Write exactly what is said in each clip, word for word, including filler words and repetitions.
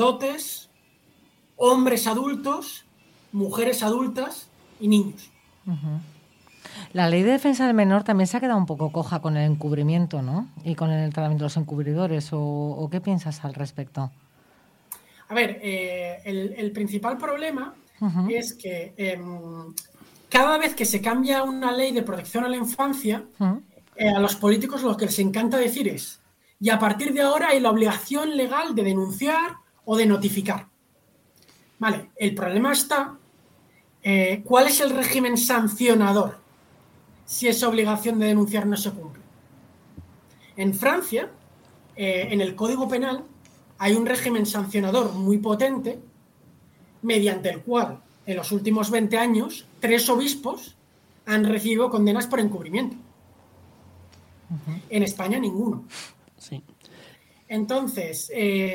sacerdotes, hombres adultos, mujeres adultas y niños. Uh-huh. La ley de defensa del menor también se ha quedado un poco coja con el encubrimiento, ¿no? Y con el tratamiento de los encubridores. ¿O, o qué piensas al respecto? A ver, eh, el, el principal problema uh-huh. es que eh, cada vez que se cambia una ley de protección a la infancia, uh-huh. eh, a los políticos lo que les encanta decir es, y a partir de ahora hay la obligación legal de denunciar o de notificar. Vale, el problema está, eh, ¿cuál es el régimen sancionador si esa obligación de denunciar no se cumple? En Francia, eh, en el Código Penal, hay un régimen sancionador muy potente mediante el cual en los últimos veinte años tres obispos han recibido condenas por encubrimiento. Uh-huh. En España ninguno. Sí. Entonces, eh,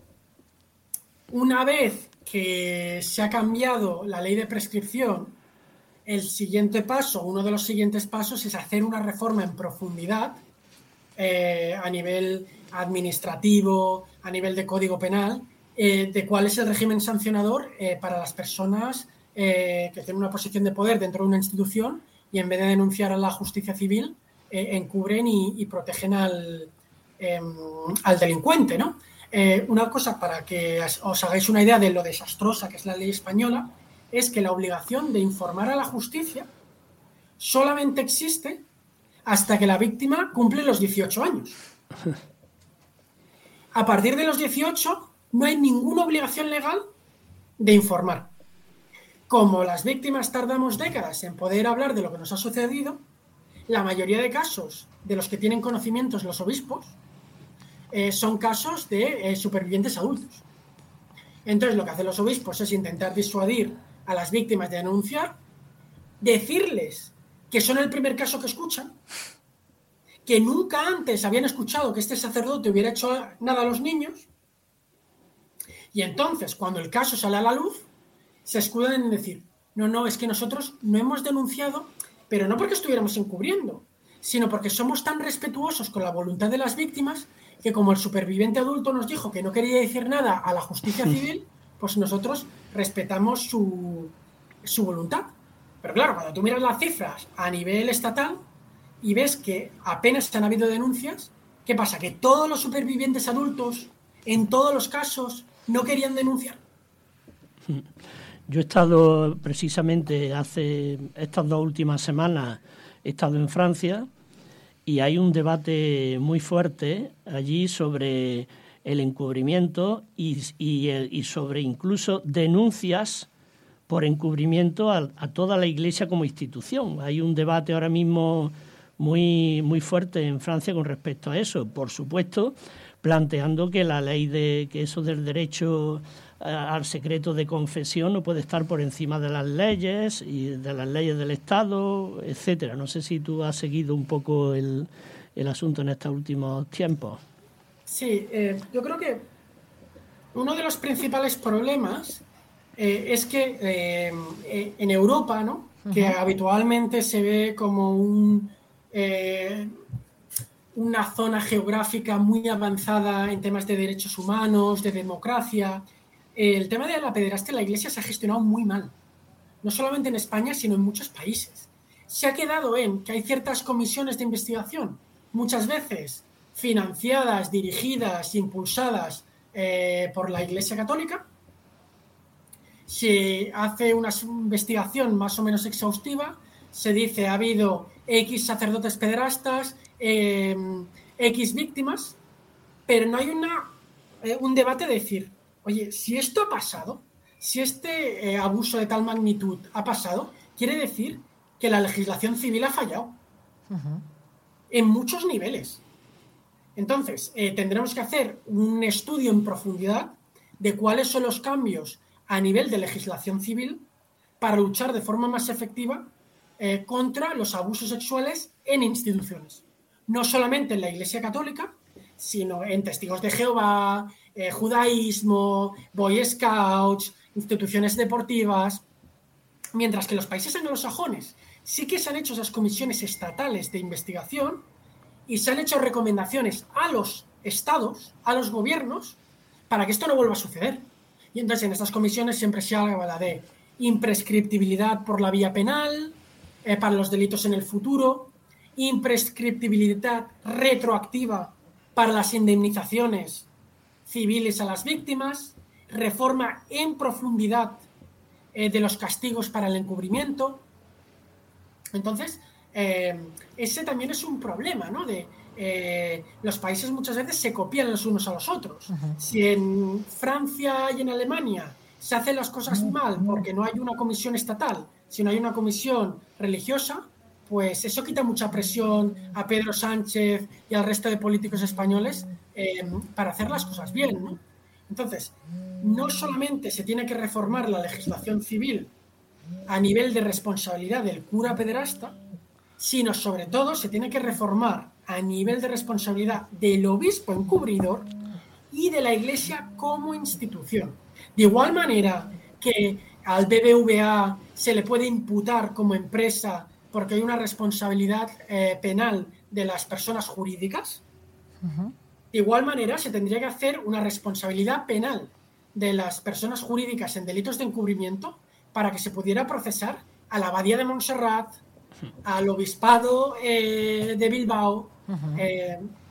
una vez que se ha cambiado la ley de prescripción, el siguiente paso, uno de los siguientes pasos es hacer una reforma en profundidad eh, a nivel administrativo, a nivel de código penal, eh, de cuál es el régimen sancionador eh, para las personas eh, que tienen una posición de poder dentro de una institución y en vez de denunciar a la justicia civil, eh, encubren y, y protegen al, eh, al delincuente, ¿no? Eh, una cosa para que os hagáis una idea de lo desastrosa que es la ley española es que la obligación de informar a la justicia solamente existe hasta que la víctima cumple los dieciocho años. A partir de los dieciocho no hay ninguna obligación legal de informar. Como las víctimas tardamos décadas en poder hablar de lo que nos ha sucedido, la mayoría de casos de los que tienen conocimientos los obispos eh, son casos de eh, supervivientes adultos. Entonces lo que hacen los obispos es intentar disuadir a las víctimas de denunciar, decirles que son el primer caso que escuchan, que nunca antes habían escuchado que este sacerdote hubiera hecho nada a los niños, y entonces cuando el caso sale a la luz se escudan en decir, no, no, es que nosotros no hemos denunciado, pero no porque estuviéramos encubriendo, sino porque somos tan respetuosos con la voluntad de las víctimas que como el superviviente adulto nos dijo que no quería decir nada a la justicia civil, pues nosotros respetamos su, su voluntad. Pero claro, cuando tú miras las cifras a nivel estatal y ves que apenas han habido denuncias, ¿qué pasa? ¿Que todos los supervivientes adultos, en todos los casos, no querían denunciar? Yo he estado precisamente hace estas dos últimas semanas, he estado en Francia y hay un debate muy fuerte allí sobre el encubrimiento y, y, y sobre incluso denuncias por encubrimiento a, a toda la Iglesia como institución. Hay un debate ahora mismo muy, muy fuerte en Francia con respecto a eso. Por supuesto, planteando que la ley de que eso del derecho al secreto de confesión no puede estar por encima de las leyes y de las leyes del Estado, etcétera. No sé si tú has seguido un poco el, el asunto en estos últimos tiempos. Sí, eh, yo creo que uno de los principales problemas eh, es que eh, en Europa, ¿no? Uh-huh. Que habitualmente se ve como un, eh, una zona geográfica muy avanzada en temas de derechos humanos, de democracia. El tema de la pederastia en la Iglesia se ha gestionado muy mal, no solamente en España, sino en muchos países. Se ha quedado en que hay ciertas comisiones de investigación, muchas veces financiadas, dirigidas, impulsadas eh, por la Iglesia Católica. Se hace una investigación más o menos exhaustiva, se dice ha habido X sacerdotes pederastas, eh, X víctimas, pero no hay una, eh, un debate de decir, oye, si esto ha pasado, si este eh, abuso de tal magnitud ha pasado, quiere decir que la legislación civil ha fallado. Uh-huh. En muchos niveles. Entonces, eh, tendremos que hacer un estudio en profundidad de cuáles son los cambios a nivel de legislación civil para luchar de forma más efectiva eh, contra los abusos sexuales en instituciones. No solamente en la Iglesia Católica, sino en Testigos de Jehová, eh, judaísmo, Boy Scouts, instituciones deportivas, mientras que en los países anglosajones sí que se han hecho esas comisiones estatales de investigación y se han hecho recomendaciones a los estados, a los gobiernos, para que esto no vuelva a suceder. Y entonces en estas comisiones siempre se habla de imprescriptibilidad por la vía penal, eh, para los delitos en el futuro, imprescriptibilidad retroactiva para las indemnizaciones civiles a las víctimas, reforma en profundidad eh, de los castigos para el encubrimiento. Entonces, eh, ese también es un problema, ¿no? De, eh, los países muchas veces se copian los unos a los otros. Uh-huh. Si en Francia y en Alemania se hacen las cosas mal porque no hay una comisión estatal, sino hay una comisión religiosa, pues eso quita mucha presión a Pedro Sánchez y al resto de políticos españoles eh, para hacer las cosas bien, ¿no? Entonces, no solamente se tiene que reformar la legislación civil a nivel de responsabilidad del cura pederasta, sino sobre todo se tiene que reformar a nivel de responsabilidad del obispo encubridor y de la Iglesia como institución. De igual manera que al B B V A se le puede imputar como empresa porque hay una responsabilidad eh, penal de las personas jurídicas, uh-huh. de igual manera se tendría que hacer una responsabilidad penal de las personas jurídicas en delitos de encubrimiento para que se pudiera procesar a la Abadía de Montserrat, al Obispado eh, de Bilbao, uh-huh. eh,